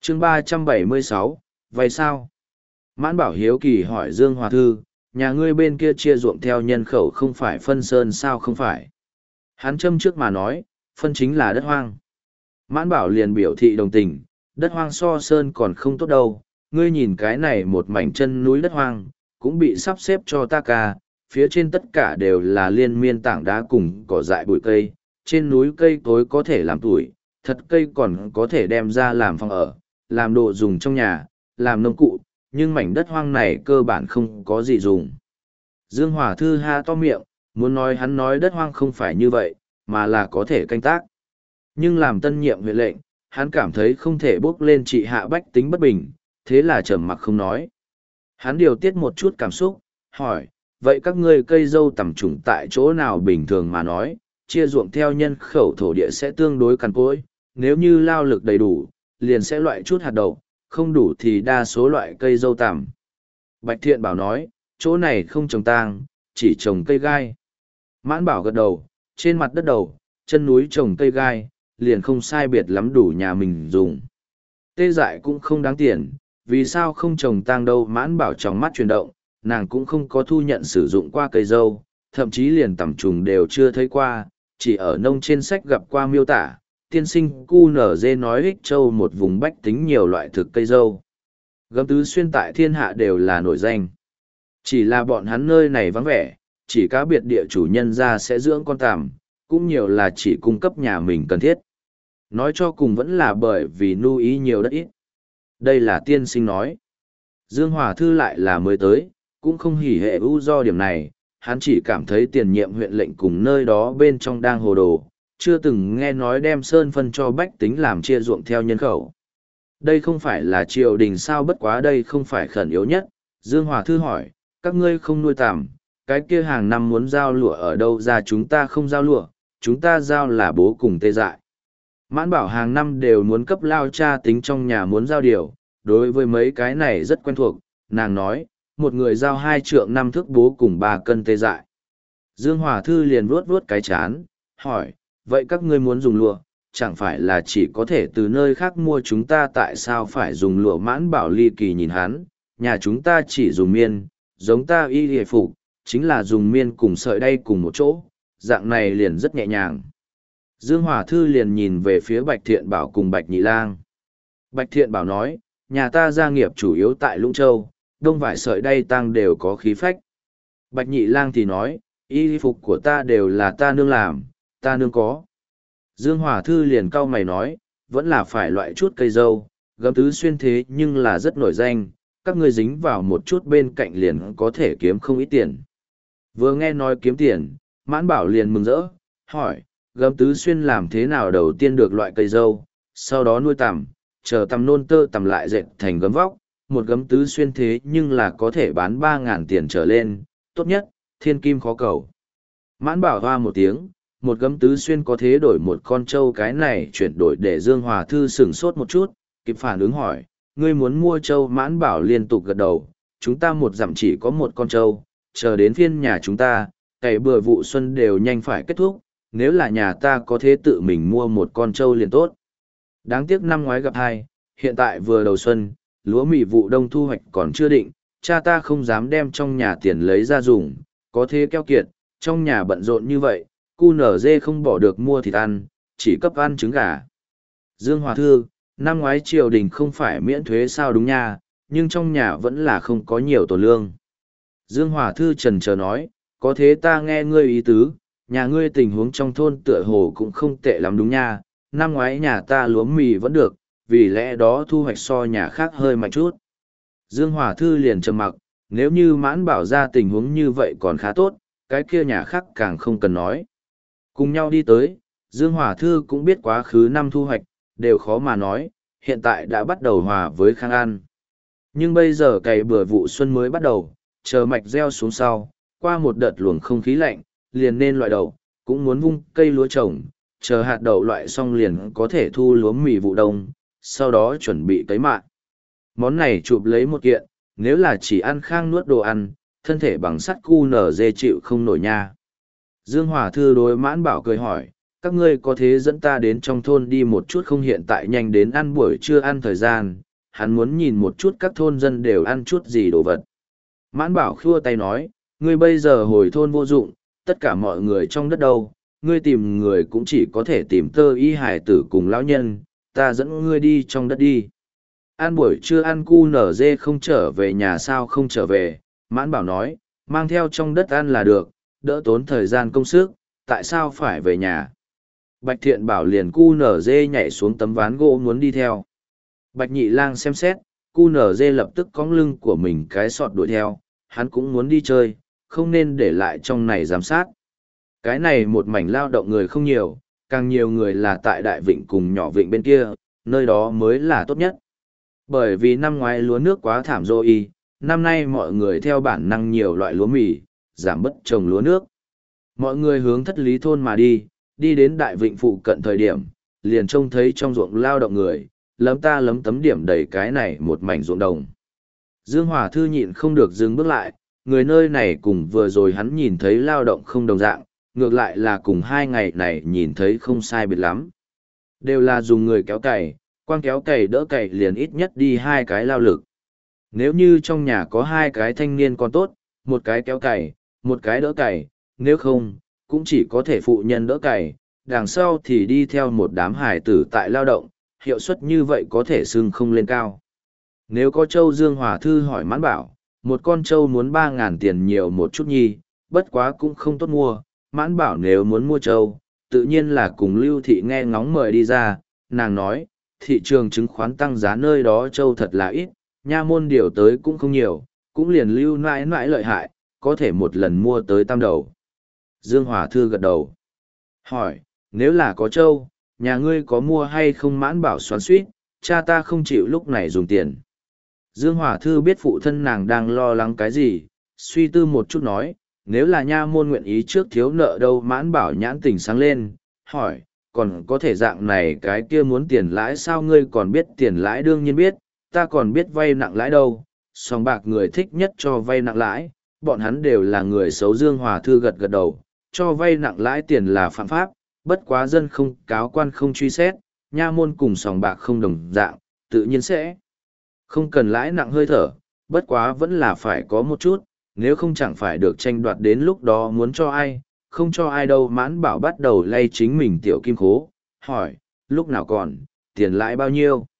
chương 376, vậy sao? Mãn Bảo hiếu kỳ hỏi Dương Hòa Thư, nhà ngươi bên kia chia ruộng theo nhân khẩu không phải phân sơn sao không phải? Hắn châm trước mà nói, phân chính là đất hoang. Mãn Bảo liền biểu thị đồng tình, đất hoang so sơn còn không tốt đâu, ngươi nhìn cái này một mảnh chân núi đất hoang, cũng bị sắp xếp cho ta ca, phía trên tất cả đều là liên miên tảng đá cùng cỏ dại bụi cây, trên núi cây cối có thể làm tuổi, thật cây còn có thể đem ra làm phòng ở, làm đồ dùng trong nhà, làm nông cụ, nhưng mảnh đất hoang này cơ bản không có gì dùng. Dương Hòa Thư ha to miệng, muốn nói hắn nói đất hoang không phải như vậy, mà là có thể canh tác. Nhưng làm tân nhiệm huyện lệnh, hắn cảm thấy không thể bước lên trị hạ bách tính bất bình, thế là trầm mặc không nói. Hắn điều tiết một chút cảm xúc, hỏi, vậy các ngươi cây dâu tầm trùng tại chỗ nào bình thường mà nói, chia ruộng theo nhân khẩu thổ địa sẽ tương đối cằn cỗi, nếu như lao lực đầy đủ, liền sẽ loại chút hạt đậu, không đủ thì đa số loại cây dâu tằm. Bạch Thiện Bảo nói, chỗ này không trồng tang, chỉ trồng cây gai. Mãn Bảo gật đầu, trên mặt đất đầu, chân núi trồng cây gai, liền không sai biệt lắm đủ nhà mình dùng. Tê dại cũng không đáng tiền, vì sao không trồng tang đâu? Mãn Bảo trong mắt chuyển động, nàng cũng không có thu nhận sử dụng qua cây dâu, thậm chí liền tầm trùng đều chưa thấy qua, chỉ ở nông trên sách gặp qua miêu tả. Tiên sinh QNZ nói Ích Châu một vùng bách tính nhiều loại thực cây dâu. Gấm tứ xuyên tại thiên hạ đều là nổi danh. Chỉ là bọn hắn nơi này vắng vẻ, chỉ cá biệt địa chủ nhân ra sẽ dưỡng con tằm, cũng nhiều là chỉ cung cấp nhà mình cần thiết. Nói cho cùng vẫn là bởi vì nu ý nhiều đất ít. Đây là tiên sinh nói. Dương Hòa Thư lại là mới tới, cũng không hỉ hệ ưu do điểm này, hắn chỉ cảm thấy tiền nhiệm huyện lệnh cùng nơi đó bên trong đang hồ đồ, chưa từng nghe nói đem sơn phân cho bách tính làm chia ruộng theo nhân khẩu. Đây không phải là triều đình sao? Bất quá đây không phải khẩn yếu nhất. Dương Hòa Thư hỏi, các ngươi không nuôi tằm, cái kia hàng năm muốn giao lụa ở đâu ra? Chúng ta không giao lụa, chúng ta giao là bố cùng tê dại. Mãn Bảo hàng năm đều muốn cấp lao cha tính trong nhà muốn giao điều, đối với mấy cái này rất quen thuộc, nàng nói, một người giao 2 trượng 5 thước bố cùng 3 cân tê dại. Dương Hòa Thư liền vuốt vuốt cái chán, hỏi, vậy các ngươi muốn dùng lụa, chẳng phải là chỉ có thể từ nơi khác mua? Chúng ta tại sao phải dùng lụa? Mãn Bảo ly kỳ nhìn hắn, nhà chúng ta chỉ dùng miên, giống ta y hề phục, chính là dùng miên cùng sợi đay cùng một chỗ, dạng này liền rất nhẹ nhàng. Dương Hòa Thư liền nhìn về phía Bạch Thiện Bảo cùng Bạch Nhị Lang. Bạch Thiện Bảo nói, nhà ta gia nghiệp chủ yếu tại Lũng Châu, đông vải sợi đay tăng đều có khí phách. Bạch Nhị Lang thì nói, y phục của ta đều là ta nương làm, ta nương có. Dương Hòa Thư liền cau mày nói, vẫn là phải loại chút cây dâu, gấm tứ xuyên thế nhưng là rất nổi danh, các ngươi dính vào một chút bên cạnh liền có thể kiếm không ít tiền. Vừa nghe nói kiếm tiền, Mãn Bảo liền mừng rỡ, hỏi, gấm tứ xuyên làm thế nào? Đầu tiên được loại cây dâu, sau đó nuôi tằm, chờ tằm nôn tơ tằm lại dệt thành gấm vóc, một gấm tứ xuyên thế nhưng là có thể bán 3.000 tiền trở lên, tốt nhất, thiên kim khó cầu. Mãn Bảo hoa một tiếng, một gấm tứ xuyên có thế đổi một con trâu? Cái này chuyển đổi để Dương Hòa Thư sửng sốt một chút, kịp phản ứng hỏi, ngươi muốn mua trâu? Mãn Bảo liên tục gật đầu, chúng ta một dặm chỉ có một con trâu, chờ đến phiên nhà chúng ta, cày bừa vụ xuân đều nhanh phải kết thúc, nếu là nhà ta có thế tự mình mua một con trâu liền tốt. Đáng tiếc năm ngoái gặp hai, hiện tại vừa đầu xuân, lúa mì vụ đông thu hoạch còn chưa định, cha ta không dám đem trong nhà tiền lấy ra dùng, có thế keo kiệt, trong nhà bận rộn như vậy, QNZ không bỏ được mua thịt ăn, chỉ cấp ăn trứng gà. Dương Hòa Thư, năm ngoái triều đình không phải miễn thuế sao? Đúng nha, nhưng trong nhà vẫn là không có nhiều tổ lương. Dương Hòa Thư trần chờ nói, có thế ta nghe ngươi ý tứ, nhà ngươi tình huống trong thôn tựa hồ cũng không tệ lắm đúng nha, năm ngoái nhà ta lúa mì vẫn được, vì lẽ đó thu hoạch so nhà khác hơi mạnh chút. Dương Hòa Thư liền trầm mặc, nếu như Mãn Bảo ra tình huống như vậy còn khá tốt, cái kia nhà khác càng không cần nói. Cùng nhau đi tới, Dương Hòa Thư cũng biết quá khứ năm thu hoạch, đều khó mà nói, hiện tại đã bắt đầu hòa với Khang An. Nhưng bây giờ cày bừa vụ xuân mới bắt đầu, chờ mạch gieo xuống sau, qua một đợt luồng không khí lạnh, liền nên loại đậu, cũng muốn vung cây lúa trồng, chờ hạt đậu loại xong liền có thể thu lúa mì vụ đông, sau đó chuẩn bị cấy mạ. Món này chụp lấy một kiện, nếu là chỉ ăn khang nuốt đồ ăn, thân thể bằng sắt QNZ chịu không nổi nha. Dương Hòa Thư đối Mãn Bảo cười hỏi, các ngươi có thế dẫn ta đến trong thôn đi một chút không, hiện tại nhanh đến ăn buổi trưa ăn thời gian, hắn muốn nhìn một chút các thôn dân đều ăn chút gì đồ vật. Mãn Bảo khua tay nói, ngươi bây giờ hồi thôn vô dụng, tất cả mọi người trong đất đâu, ngươi tìm người cũng chỉ có thể tìm Tơ Y hải tử cùng lão nhân, ta dẫn ngươi đi trong đất đi. Ăn buổi trưa ăn cu nở dê không trở về nhà sao không trở về, Mãn Bảo nói, mang theo trong đất ăn là được, đỡ tốn thời gian công sức, tại sao phải về nhà. Bạch Thiện Bảo liền cu nở dê nhảy xuống tấm ván gỗ muốn đi theo. Bạch Nhị Lang xem xét, cu nở dê lập tức cõng lưng của mình cái sọt đuổi theo, hắn cũng muốn đi chơi, không nên để lại trong này giám sát. Cái này một mảnh lao động người không nhiều, càng nhiều người là tại Đại Vịnh cùng nhỏ Vịnh bên kia, nơi đó mới là tốt nhất. Bởi vì năm ngoái lúa nước quá thảm rồi, năm nay mọi người theo bản năng nhiều loại lúa mì, giảm bớt trồng lúa nước. Mọi người hướng Thất Lý thôn mà đi, đi đến Đại Vịnh phụ cận thời điểm, liền trông thấy trong ruộng lao động người, lấm ta lấm tấm điểm đầy cái này một mảnh ruộng đồng. Dương Hòa Thư nhịn không được dừng bước lại, người nơi này cùng vừa rồi hắn nhìn thấy lao động không đồng dạng, ngược lại là cùng 2 ngày này nhìn thấy không sai biệt lắm. Đều là dùng người kéo cày, quang kéo cày đỡ cày liền ít nhất đi 2 cái lao lực. Nếu như trong nhà có 2 cái thanh niên còn tốt, một cái kéo cày, một cái đỡ cày, nếu không, cũng chỉ có thể phụ nhân đỡ cày, đằng sau thì đi theo một đám hải tử tại lao động, hiệu suất như vậy có thể xưng không lên cao. Nếu có trâu, Dương Hòa Thư hỏi Mãn Bảo, một con trâu muốn 3.000 tiền nhiều một chút nhi, bất quá cũng không tốt mua. Mãn Bảo nếu muốn mua trâu, tự nhiên là cùng Lưu Thị nghe ngóng mời đi ra, nàng nói, thị trường chứng khoán tăng giá nơi đó trâu thật là ít, nha môn điều tới cũng không nhiều, cũng liền Lưu nãi nãi lợi hại, có thể một lần mua tới 3 đầu. Dương Hòa Thư gật đầu. Hỏi, nếu là có trâu, nhà ngươi có mua hay không? Mãn Bảo xoắn xuýt, cha ta không chịu lúc này dùng tiền. Dương Hòa Thư biết phụ thân nàng đang lo lắng cái gì, suy tư một chút nói, nếu là nha môn nguyện ý trước thiếu nợ đâu. Mãn Bảo nhãn tỉnh sáng lên, hỏi, còn có thể dạng này cái kia muốn tiền lãi sao? Ngươi còn biết tiền lãi? Đương nhiên biết, ta còn biết vay nặng lãi đâu, sòng bạc người thích nhất cho vay nặng lãi, bọn hắn đều là người xấu. Dương Hòa Thư gật gật đầu, cho vay nặng lãi tiền là phạm pháp, bất quá dân không cáo quan không truy xét, nha môn cùng sòng bạc không đồng dạng, tự nhiên sẽ không cần lãi nặng hơi thở, bất quá vẫn là phải có một chút, nếu không chẳng phải được tranh đoạt đến lúc đó muốn cho ai, không cho ai đâu. Mãn Bảo bắt đầu lay chính mình tiểu kim khố, hỏi, lúc nào còn, tiền lãi bao nhiêu?